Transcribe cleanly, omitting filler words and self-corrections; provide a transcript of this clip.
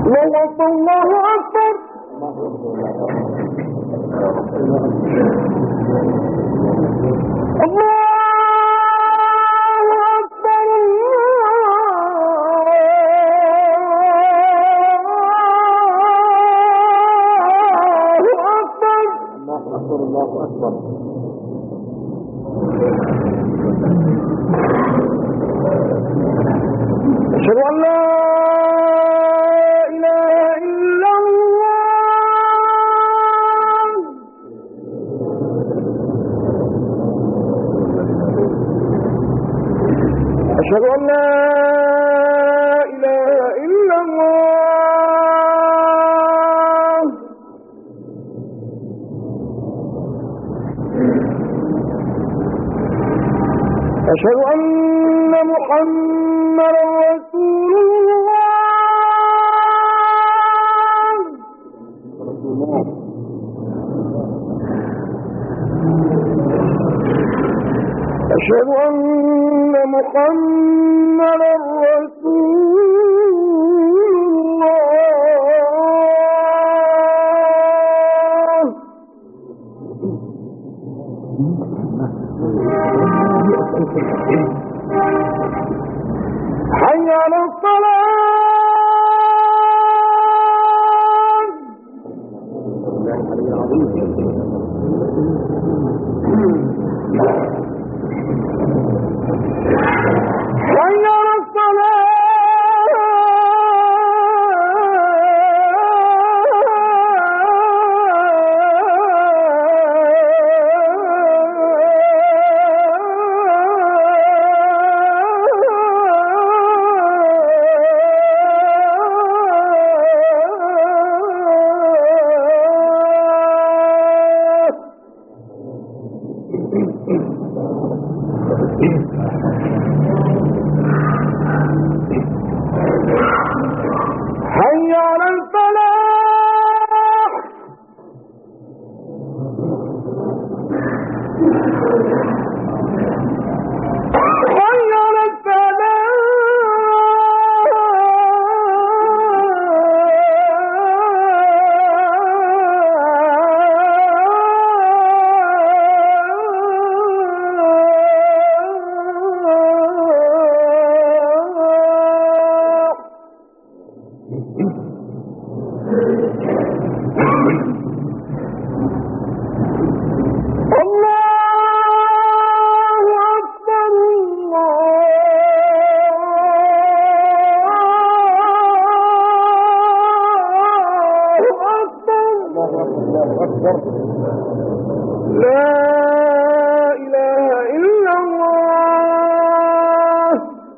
الله أكبر. الله أكبر. أشهد أن لا إله إلا الله. أشهد أن لا إله إلا الله. أشهد أن محمدا رسول الله. أشهد أن محمدا رسول الله. حي على الصلاة. حي على الصلاة. حي على الفلاح. حي على لا